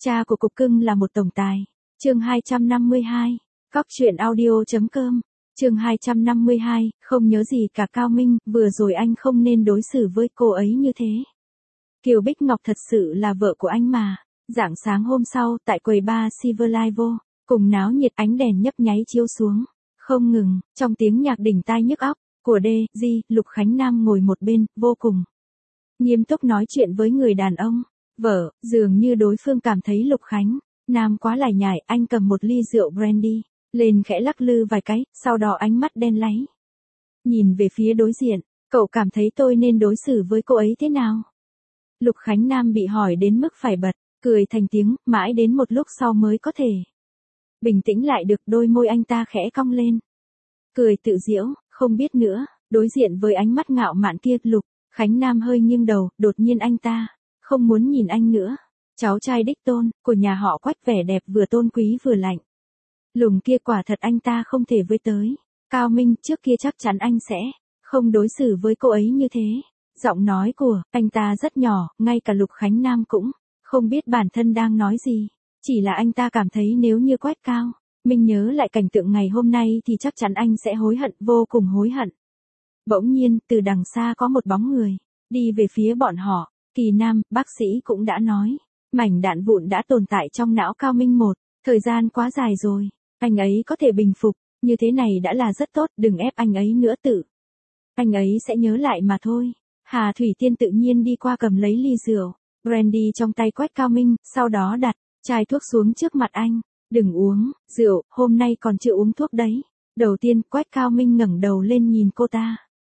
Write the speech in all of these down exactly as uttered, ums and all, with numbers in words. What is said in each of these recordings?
Cha của cục cưng là một tổng tài. Chương hai trăm năm mươi hai. Cóc truyện audio chấm com. Chương hai trăm năm mươi hai, không nhớ gì cả Cao Minh, vừa rồi anh không nên đối xử với cô ấy như thế. Kiều Bích Ngọc thật sự là vợ của anh mà. Rạng sáng hôm sau, tại quầy bar Silver Live, cùng náo nhiệt ánh đèn nhấp nháy chiếu xuống. Không ngừng, trong tiếng nhạc đỉnh tai nhức óc, của Đê, Di, Lục Khánh Nam ngồi một bên, vô cùng nghiêm túc nói chuyện với người đàn ông. Vợ, dường như đối phương cảm thấy Lục Khánh Nam quá lải nhải, anh cầm một ly rượu brandy lên khẽ lắc lư vài cái, sau đó ánh mắt đen láy nhìn về phía đối diện. Cậu cảm thấy tôi nên đối xử với cô ấy thế nào? Lục Khánh Nam bị hỏi đến mức phải bật cười thành tiếng, mãi đến một lúc sau mới có thể bình tĩnh lại được. Đôi môi anh ta khẽ cong lên, cười tự giễu, không biết nữa. Đối diện với ánh mắt ngạo mạn kia, Lục Khánh Nam hơi nghiêng đầu, đột nhiên anh ta không muốn nhìn anh nữa. Cháu trai đích tôn của nhà họ Quách, vẻ đẹp vừa tôn quý vừa lạnh lùng kia quả thật anh ta không thể với tới. Cao Minh, trước kia chắc chắn anh sẽ không đối xử với cô ấy như thế. Giọng nói của anh ta rất nhỏ, ngay cả Lục Khánh Nam cũng không biết bản thân đang nói gì. Chỉ là anh ta cảm thấy nếu như Quách Cao Minh nhớ lại cảnh tượng ngày hôm nay thì chắc chắn anh sẽ hối hận, vô cùng hối hận. Bỗng nhiên, từ đằng xa có một bóng người đi về phía bọn họ. Kỳ Nam, bác sĩ cũng đã nói, mảnh đạn vụn đã tồn tại trong não Cao Minh một thời gian quá dài rồi. Anh ấy có thể bình phục như thế này đã là rất tốt, đừng ép anh ấy nữa, tự anh ấy sẽ nhớ lại mà thôi. Hà Thủy Tiên tự nhiên đi qua cầm lấy ly rượu brandy trong tay Quách Cao Minh, sau đó đặt chai thuốc xuống trước mặt anh. Đừng uống rượu, hôm nay còn chưa uống thuốc đấy. Đầu tiên, Quách Cao Minh ngẩng đầu lên nhìn cô ta.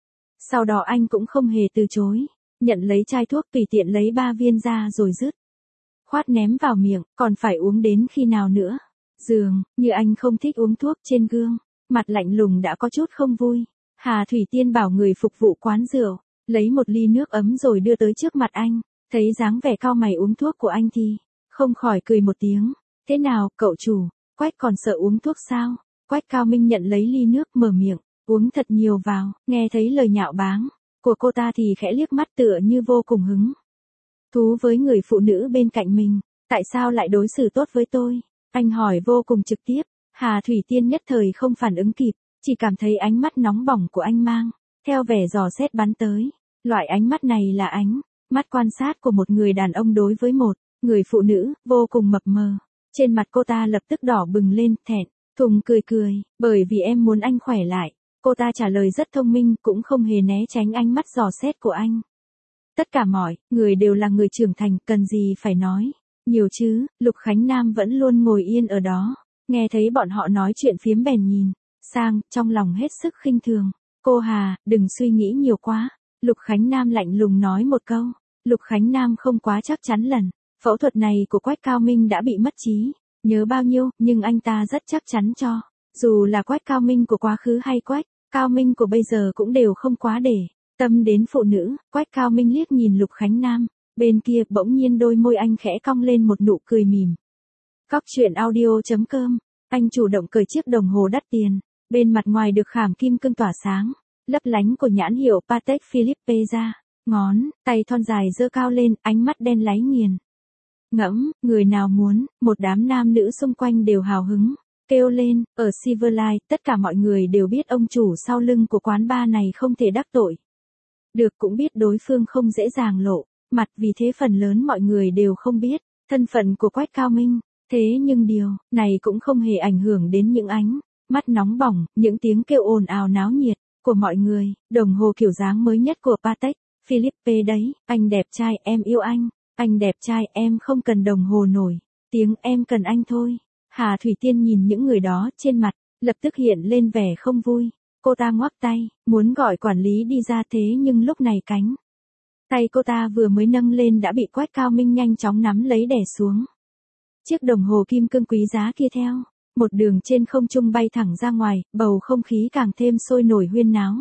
Sau đó anh cũng không hề từ chối, nhận lấy chai thuốc, tùy tiện lấy ba viên ra rồi dứt khoát ném vào miệng. Còn phải uống đến khi nào nữa? Dường như anh không thích uống thuốc. Trên gương mặt lạnh lùng đã có chút không vui. Hà Thủy Tiên bảo người phục vụ quán rượu lấy một ly nước ấm rồi đưa tới trước mặt anh. Thấy dáng vẻ cau mày uống thuốc của anh thì không khỏi cười một tiếng. Thế nào, cậu chủ? Quách còn sợ uống thuốc sao? Quách Cao Minh nhận lấy ly nước, mở miệng uống thật nhiều vào. Nghe thấy lời nhạo báng của cô ta thì khẽ liếc mắt, tựa như vô cùng hứng thú với người phụ nữ bên cạnh mình. Tại sao lại đối xử tốt với tôi? Anh hỏi vô cùng trực tiếp. Hà Thủy Tiên nhất thời không phản ứng kịp, chỉ cảm thấy ánh mắt nóng bỏng của anh mang theo vẻ dò xét bắn tới. Loại ánh mắt này là ánh mắt quan sát của một người đàn ông đối với một người phụ nữ, vô cùng mập mờ. Trên mặt cô ta lập tức đỏ bừng lên, thẹn thùng cười cười. Bởi vì em muốn anh khỏe lại. Cô ta trả lời rất thông minh, cũng không hề né tránh ánh mắt dò xét của anh. Tất cả mọi người đều là người trưởng thành, cần gì phải nói nhiều chứ. Lục Khánh Nam vẫn luôn ngồi yên ở đó, nghe thấy bọn họ nói chuyện phiếm bèn nhìn sang, trong lòng hết sức khinh thường. Cô Hà, đừng suy nghĩ nhiều quá. Lục Khánh Nam lạnh lùng nói một câu. Lục Khánh Nam không quá chắc chắn lần phẫu thuật này của Quách Cao Minh đã bị mất trí nhớ bao nhiêu, nhưng anh ta rất chắc chắn cho dù là Quách Cao Minh của quá khứ hay Quách Cao Minh của bây giờ cũng đều không quá để tâm đến phụ nữ. Quách Cao Minh liếc nhìn Lục Khánh Nam bên kia, bỗng nhiên đôi môi anh khẽ cong lên một nụ cười mỉm. Cóc truyện audio chấm com. Anh chủ động cởi chiếc đồng hồ đắt tiền, bên mặt ngoài được khảm kim cương tỏa sáng lấp lánh của nhãn hiệu Patek Philippe ra. Ngón tay thon dài giơ cao lên, ánh mắt đen láy nghiền ngẫm. Người nào muốn? Một đám nam nữ xung quanh đều hào hứng kêu lên. Ở Silverlight, tất cả mọi người đều biết ông chủ sau lưng của quán bar này không thể đắc tội được, cũng biết đối phương không dễ dàng lộ mặt, vì thế phần lớn mọi người đều không biết thân phận của Quách Cao Minh. Thế nhưng điều này cũng không hề ảnh hưởng đến những ánh mắt nóng bỏng, những tiếng kêu ồn ào náo nhiệt của mọi người. Đồng hồ kiểu dáng mới nhất của Patek Philippe đấy. Anh đẹp trai, em yêu anh. Anh đẹp trai, em không cần đồng hồ nổi tiếng, em cần anh thôi. Hà Thủy Tiên nhìn những người đó, trên mặt lập tức hiện lên vẻ không vui. Cô ta ngoắc tay, muốn gọi quản lý đi ra, thế nhưng lúc này cánh tay cô ta vừa mới nâng lên đã bị Quách Cao Minh nhanh chóng nắm lấy đè xuống. Chiếc đồng hồ kim cương quý giá kia theo một đường trên không trung bay thẳng ra ngoài, bầu không khí càng thêm sôi nổi huyên náo.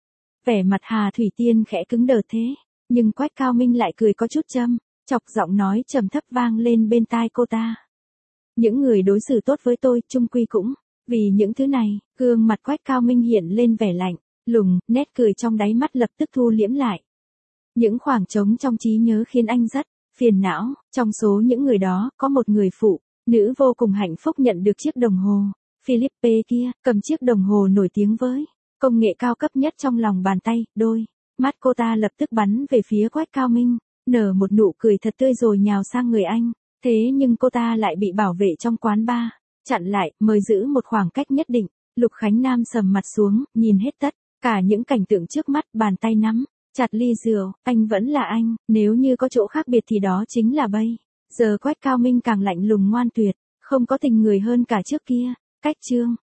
Vẻ mặt Hà Thủy Tiên khẽ cứng đờ thế, nhưng Quách Cao Minh lại cười có chút châm chọc, giọng nói trầm thấp vang lên bên tai cô ta. Những người đối xử tốt với tôi, chung quy cũng vì những thứ này. Gương mặt Quách Cao Minh hiện lên vẻ lạnh lùng, nét cười trong đáy mắt lập tức thu liễm lại. Những khoảng trống trong trí nhớ khiến anh rất phiền não, trong số những người đó, có một người phụ nữ vô cùng hạnh phúc nhận được chiếc đồng hồ Philippe kia, cầm chiếc đồng hồ nổi tiếng với công nghệ cao cấp nhất trong lòng bàn tay, đôi mắt cô ta lập tức bắn về phía Quách Cao Minh, nở một nụ cười thật tươi rồi nhào sang người anh, thế nhưng cô ta lại bị bảo vệ trong quán bar chặn lại, mời giữ một khoảng cách nhất định. Lục Khánh Nam sầm mặt xuống, nhìn hết tất cả những cảnh tượng trước mắt, bàn tay nắm chặt ly rượu, anh vẫn là anh, nếu như có chỗ khác biệt thì đó chính là bây giờ Quách Cao Minh càng lạnh lùng ngoan tuyệt, không có tình người hơn cả trước kia. Cách chương